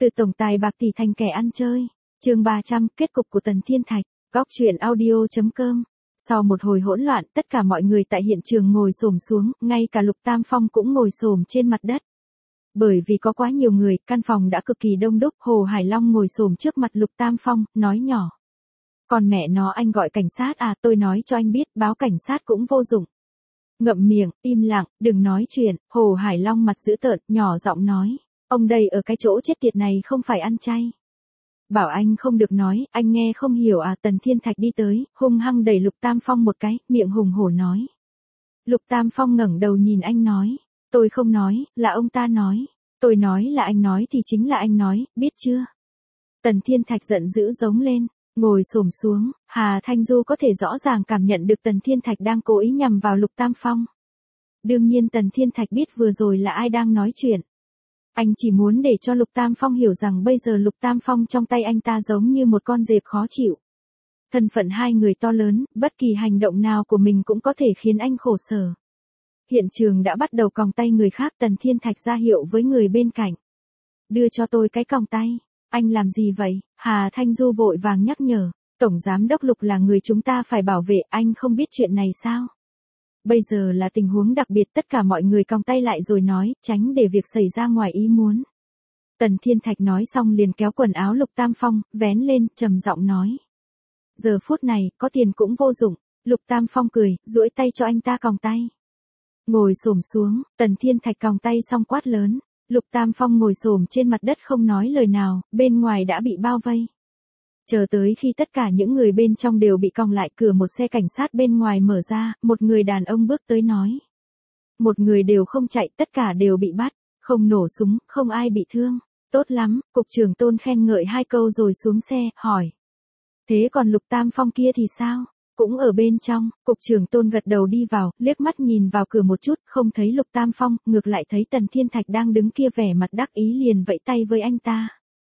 Từ tổng tài bạc tỷ thành kẻ ăn chơi. Chương 300, kết cục của Tần Thiên Thạch. Góc truyện audio.com. Sau một hồi hỗn loạn, tất cả mọi người tại hiện trường ngồi xổm xuống, ngay cả Lục Tam Phong cũng ngồi xổm trên mặt đất. Bởi vì có quá nhiều người, căn phòng đã cực kỳ đông đúc. Hồ Hải Long ngồi xổm trước mặt Lục Tam Phong, nói nhỏ: "Còn mẹ nó, anh gọi cảnh sát à?" "Tôi nói cho anh biết, báo cảnh sát cũng vô dụng." "Ngậm miệng, im lặng, đừng nói chuyện." Hồ Hải Long mặt dữ tợn, nhỏ giọng nói: "Ông đây ở cái chỗ chết tiệt này không phải ăn chay. Bảo anh không được nói, anh nghe không hiểu à?" Tần Thiên Thạch đi tới, hung hăng đẩy Lục Tam Phong một cái, miệng hùng hổ nói. Lục Tam Phong ngẩng đầu nhìn anh nói: "Tôi không nói, là ông ta nói. Tôi nói là anh nói thì chính là anh nói, biết chưa?" Tần Thiên Thạch giận dữ giống lên, ngồi xổm xuống. Hà Thanh Du có thể rõ ràng cảm nhận được Tần Thiên Thạch đang cố ý nhằm vào Lục Tam Phong. Đương nhiên Tần Thiên Thạch biết vừa rồi là ai đang nói chuyện. Anh chỉ muốn để cho Lục Tam Phong hiểu rằng bây giờ Lục Tam Phong trong tay anh ta giống như một con dẹp khó chịu. Thân phận hai người to lớn, bất kỳ hành động nào của mình cũng có thể khiến anh khổ sở. Hiện trường đã bắt đầu còng tay người khác. Tần Thiên Thạch ra hiệu với người bên cạnh: "Đưa cho tôi cái còng tay." "Anh làm gì vậy?" Hà Thanh Du vội vàng nhắc nhở. "Tổng giám đốc Lục là người chúng ta phải bảo vệ, anh không biết chuyện này sao? Bây giờ là tình huống đặc biệt." Tất cả mọi người còng tay lại rồi nói, tránh để việc xảy ra ngoài ý muốn. Tần Thiên Thạch nói xong liền kéo quần áo Lục Tam Phong, vén lên, trầm giọng nói: "Giờ phút này, có tiền cũng vô dụng." Lục Tam Phong cười, duỗi tay cho anh ta còng tay. Ngồi xổm xuống, Tần Thiên Thạch còng tay xong quát lớn. Lục Tam Phong ngồi xổm trên mặt đất không nói lời nào, bên ngoài đã bị bao vây. Chờ tới khi tất cả những người bên trong đều bị còng lại, cửa một xe cảnh sát bên ngoài mở ra, một người đàn ông bước tới nói: "Một người đều không chạy, tất cả đều bị bắt, không nổ súng, không ai bị thương." "Tốt lắm." Cục trưởng Tôn khen ngợi hai câu rồi xuống xe, hỏi: "Thế còn Lục Tam Phong kia thì sao?" "Cũng ở bên trong." Cục trưởng Tôn gật đầu đi vào, liếc mắt nhìn vào cửa một chút, không thấy Lục Tam Phong, ngược lại thấy Tần Thiên Thạch đang đứng kia vẻ mặt đắc ý liền vẫy tay với anh ta.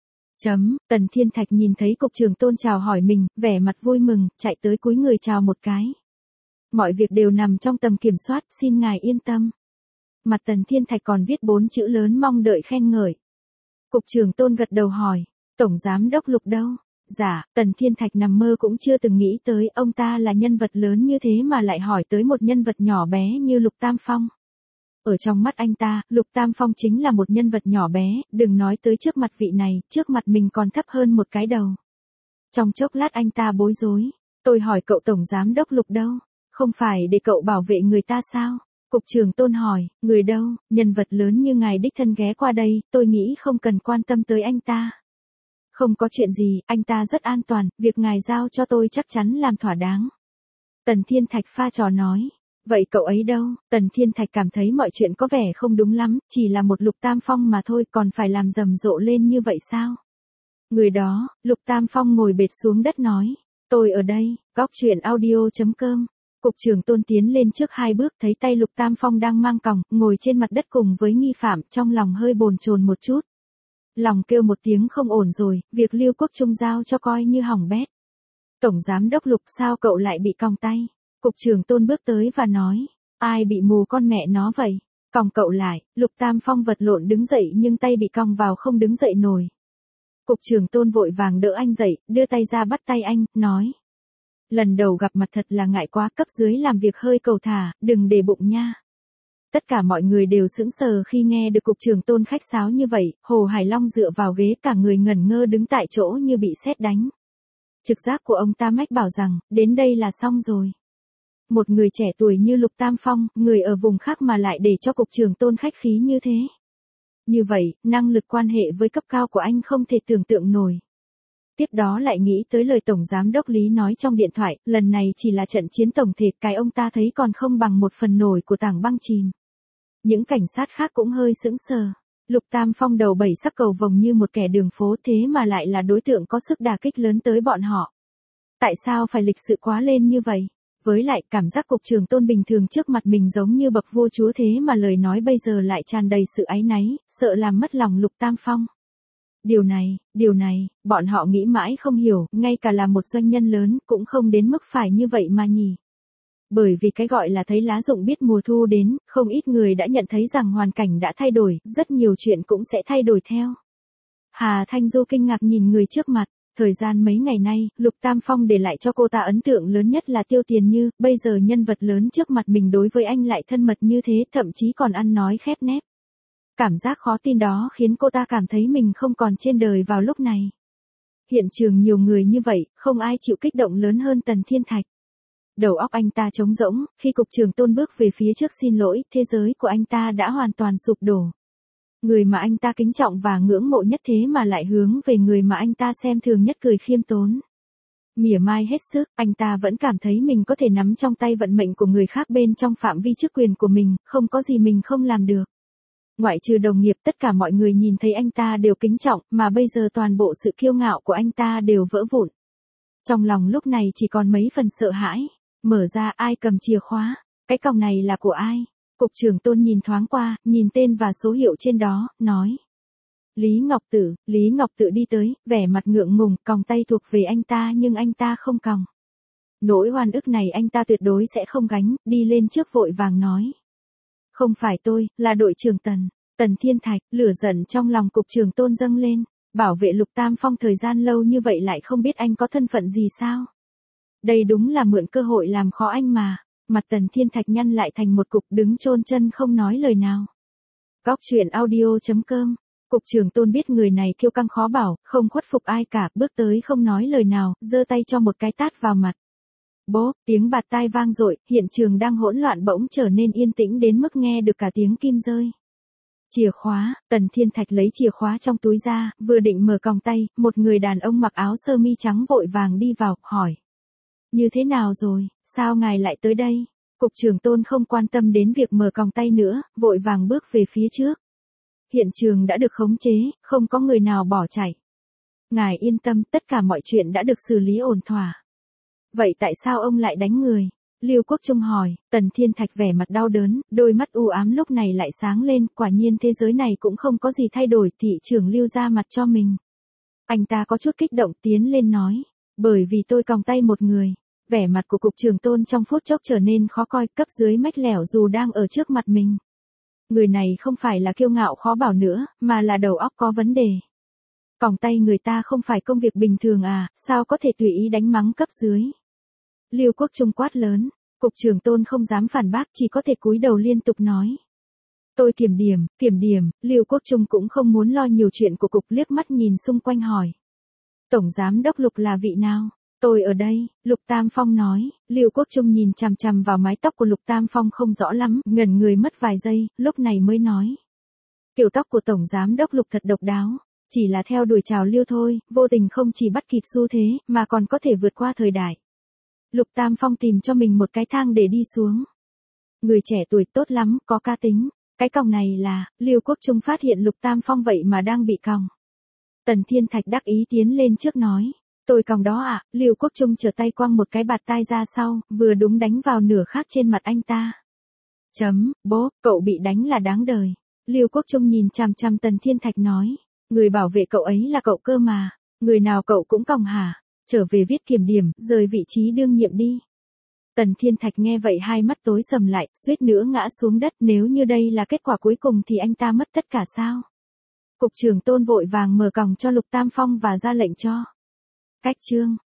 Tần Thiên Thạch nhìn thấy cục trưởng Tôn chào hỏi mình, vẻ mặt vui mừng, chạy tới cúi người chào một cái. "Mọi việc đều nằm trong tầm kiểm soát, xin ngài yên tâm." Mặt Tần Thiên Thạch còn viết 4 chữ lớn mong đợi khen ngợi. Cục trưởng Tôn gật đầu hỏi: "Tổng giám đốc Lục đâu?" "Dạ." Tần Thiên Thạch nằm mơ cũng chưa từng nghĩ tới ông ta là nhân vật lớn như thế mà lại hỏi tới một nhân vật nhỏ bé như Lục Tam Phong. Ở trong mắt anh ta, Lục Tam Phong chính là một nhân vật nhỏ bé, đừng nói tới trước mặt vị này, trước mặt mình còn thấp hơn một cái đầu. Trong chốc lát anh ta bối rối: "Tôi hỏi cậu tổng giám đốc Lục đâu? Không phải để cậu bảo vệ người ta sao?" Cục trưởng Tôn hỏi: "Người đâu?" "Nhân vật lớn như ngài đích thân ghé qua đây, tôi nghĩ không cần quan tâm tới anh ta." "Không có chuyện gì, anh ta rất an toàn, việc ngài giao cho tôi chắc chắn làm thỏa đáng." Tần Thiên Thạch pha trò nói. "Vậy cậu ấy đâu?" Tần Thiên Thạch cảm thấy mọi chuyện có vẻ không đúng lắm, chỉ là một Lục Tam Phong mà thôi còn phải làm rầm rộ lên như vậy sao? "Người đó." Lục Tam Phong ngồi bệt xuống đất nói: "Tôi ở đây." Góc truyện audio.com. Cục trưởng Tôn tiến lên trước 2 bước, thấy tay Lục Tam Phong đang mang còng, ngồi trên mặt đất cùng với nghi phạm, trong lòng hơi bồn chồn một chút. Lòng kêu một tiếng không ổn rồi, việc Lưu Quốc Trung giao cho coi như hỏng bét. "Tổng giám đốc Lục, sao cậu lại bị còng tay?" Cục trưởng Tôn bước tới và nói: "Ai bị mù con mẹ nó vậy? Còng cậu lại." Lục Tam Phong vật lộn đứng dậy nhưng tay bị còng vào không đứng dậy nổi. Cục trưởng Tôn vội vàng đỡ anh dậy, đưa tay ra bắt tay anh, nói: "Lần đầu gặp mặt thật là ngại quá, cấp dưới làm việc hơi cầu thả, đừng để bụng nha." Tất cả mọi người đều sững sờ khi nghe được cục trưởng Tôn khách sáo như vậy. Hồ Hải Long dựa vào ghế cả người ngẩn ngơ đứng tại chỗ như bị sét đánh. Trực giác của ông ta mách bảo rằng, đến đây là xong rồi. Một người trẻ tuổi như Lục Tam Phong, người ở vùng khác mà lại để cho cục trưởng Tôn khách khí như thế. Như vậy, năng lực quan hệ với cấp cao của anh không thể tưởng tượng nổi. Tiếp đó lại nghĩ tới lời Tổng Giám đốc Lý nói trong điện thoại, lần này chỉ là trận chiến tổng thể, cái ông ta thấy còn không bằng 1/10 nổi của tảng băng chìm. Những cảnh sát khác cũng hơi sững sờ. Lục Tam Phong đầu 7 sắc cầu vồng như một kẻ đường phố, thế mà lại là đối tượng có sức đả kích lớn tới bọn họ. Tại sao phải lịch sự quá lên như vậy? Với lại cảm giác cục trưởng Tôn bình thường trước mặt mình giống như bậc vua chúa, thế mà lời nói bây giờ lại tràn đầy sự áy náy, sợ làm mất lòng Lục Tam Phong. Điều này, bọn họ nghĩ mãi không hiểu, ngay cả là một doanh nhân lớn cũng không đến mức phải như vậy mà nhỉ. Bởi vì cái gọi là thấy lá rụng biết mùa thu đến, không ít người đã nhận thấy rằng hoàn cảnh đã thay đổi, rất nhiều chuyện cũng sẽ thay đổi theo. Hà Thanh Du kinh ngạc nhìn người trước mặt. Thời gian mấy ngày nay, Lục Tam Phong để lại cho cô ta ấn tượng lớn nhất là Tiêu Tiền Như, bây giờ nhân vật lớn trước mặt mình đối với anh lại thân mật như thế, thậm chí còn ăn nói khép nép. Cảm giác khó tin đó khiến cô ta cảm thấy mình không còn trên đời vào lúc này. Hiện trường nhiều người như vậy, không ai chịu kích động lớn hơn Tần Thiên Thạch. Đầu óc anh ta trống rỗng, khi Cục trưởng Tôn bước về phía trước xin lỗi, thế giới của anh ta đã hoàn toàn sụp đổ. Người mà anh ta kính trọng và ngưỡng mộ nhất thế mà lại hướng về người mà anh ta xem thường nhất cười khiêm tốn. Mỉa mai hết sức, anh ta vẫn cảm thấy mình có thể nắm trong tay vận mệnh của người khác bên trong phạm vi chức quyền của mình, không có gì mình không làm được. Ngoại trừ đồng nghiệp, tất cả mọi người nhìn thấy anh ta đều kính trọng, mà bây giờ toàn bộ sự kiêu ngạo của anh ta đều vỡ vụn. Trong lòng lúc này chỉ còn mấy phần sợ hãi. Mở ra, ai cầm chìa khóa? Cái còng này là của ai? Cục trưởng Tôn nhìn thoáng qua, nhìn tên và số hiệu trên đó, nói. Lý Ngọc Tự đi tới, vẻ mặt ngượng ngùng, còng tay thuộc về anh ta nhưng anh ta không còng. Nỗi oan ức này anh ta tuyệt đối sẽ không gánh, đi lên trước vội vàng nói. Không phải tôi, là đội trưởng Tần Thiên Thạch. Lửa giận trong lòng cục trưởng Tôn dâng lên. Bảo vệ Lục Tam Phong thời gian lâu như vậy lại không biết anh có thân phận gì sao? Đây đúng là mượn cơ hội làm khó anh mà. Mặt Tần Thiên Thạch nhăn lại thành một cục, đứng chôn chân không nói lời nào. Góc truyện audio.com. Cục trưởng Tôn biết người này kiêu căng khó bảo, không khuất phục ai cả, bước tới không nói lời nào, giơ tay cho một cái tát vào mặt. Bố, tiếng bạt tai vang dội, hiện trường đang hỗn loạn bỗng trở nên yên tĩnh đến mức nghe được cả tiếng kim rơi. Chìa khóa, Tần Thiên Thạch lấy chìa khóa trong túi ra, vừa định mở còng tay, một người đàn ông mặc áo sơ mi trắng vội vàng đi vào, hỏi. Như thế nào rồi, sao ngài lại tới đây? Cục trưởng Tôn không quan tâm đến việc mở còng tay nữa, vội vàng bước về phía trước. Hiện trường đã được khống chế, không có người nào bỏ chạy. Ngài yên tâm, tất cả mọi chuyện đã được xử lý ổn thỏa. Vậy tại sao ông lại đánh người? Lưu Quốc Trung hỏi. Tần Thiên Thạch vẻ mặt đau đớn, đôi mắt u ám lúc này lại sáng lên, quả nhiên thế giới này cũng không có gì thay đổi, thị trưởng Lưu ra mặt cho mình. Anh ta có chút kích động tiến lên nói. Bởi vì tôi còng tay một người. Vẻ mặt của cục trưởng Tôn trong phút chốc trở nên khó coi, cấp dưới mách lẻo dù đang ở trước mặt mình. Người này không phải là kiêu ngạo khó bảo nữa, mà là đầu óc có vấn đề. Còng tay người ta không phải công việc bình thường à, sao có thể tùy ý đánh mắng cấp dưới. Lưu Quốc Trung quát lớn, cục trưởng Tôn không dám phản bác, chỉ có thể cúi đầu liên tục nói. Tôi kiểm điểm, Lưu Quốc Trung cũng không muốn lo nhiều chuyện của cục, liếc mắt nhìn xung quanh hỏi. Tổng giám đốc Lục là vị nào? Tôi ở đây, Lục Tam Phong nói. Lưu Quốc Trung nhìn chằm chằm vào mái tóc của Lục Tam Phong không rõ lắm, ngẩn người mất vài giây, lúc này mới nói. Kiểu tóc của Tổng giám đốc Lục thật độc đáo, chỉ là theo đuổi trào lưu thôi, vô tình không chỉ bắt kịp xu thế, mà còn có thể vượt qua thời đại. Lục Tam Phong tìm cho mình một cái thang để đi xuống. Người trẻ tuổi tốt lắm, có cá tính. Cái còng này là, Lưu Quốc Trung phát hiện Lục Tam Phong vậy mà đang bị còng. Tần Thiên Thạch đắc ý tiến lên trước nói. Tôi còng đó ạ. Lưu Quốc Trung trở tay quăng một cái bạt tai ra sau, vừa đúng đánh vào nửa khác trên mặt anh ta. Bố, cậu bị đánh là đáng đời. Lưu Quốc Trung nhìn chằm chằm Tần Thiên Thạch nói. Người bảo vệ cậu ấy là cậu cơ mà. Người nào cậu cũng còng hả? Trở về viết kiểm điểm, rời vị trí đương nhiệm đi. Tần Thiên Thạch nghe vậy hai mắt tối sầm lại, suýt nữa ngã xuống đất, nếu như đây là kết quả cuối cùng thì anh ta mất tất cả sao? Cục trưởng Tôn vội vàng mở còng cho Lục Tam Phong và ra lệnh cho. Cách chương.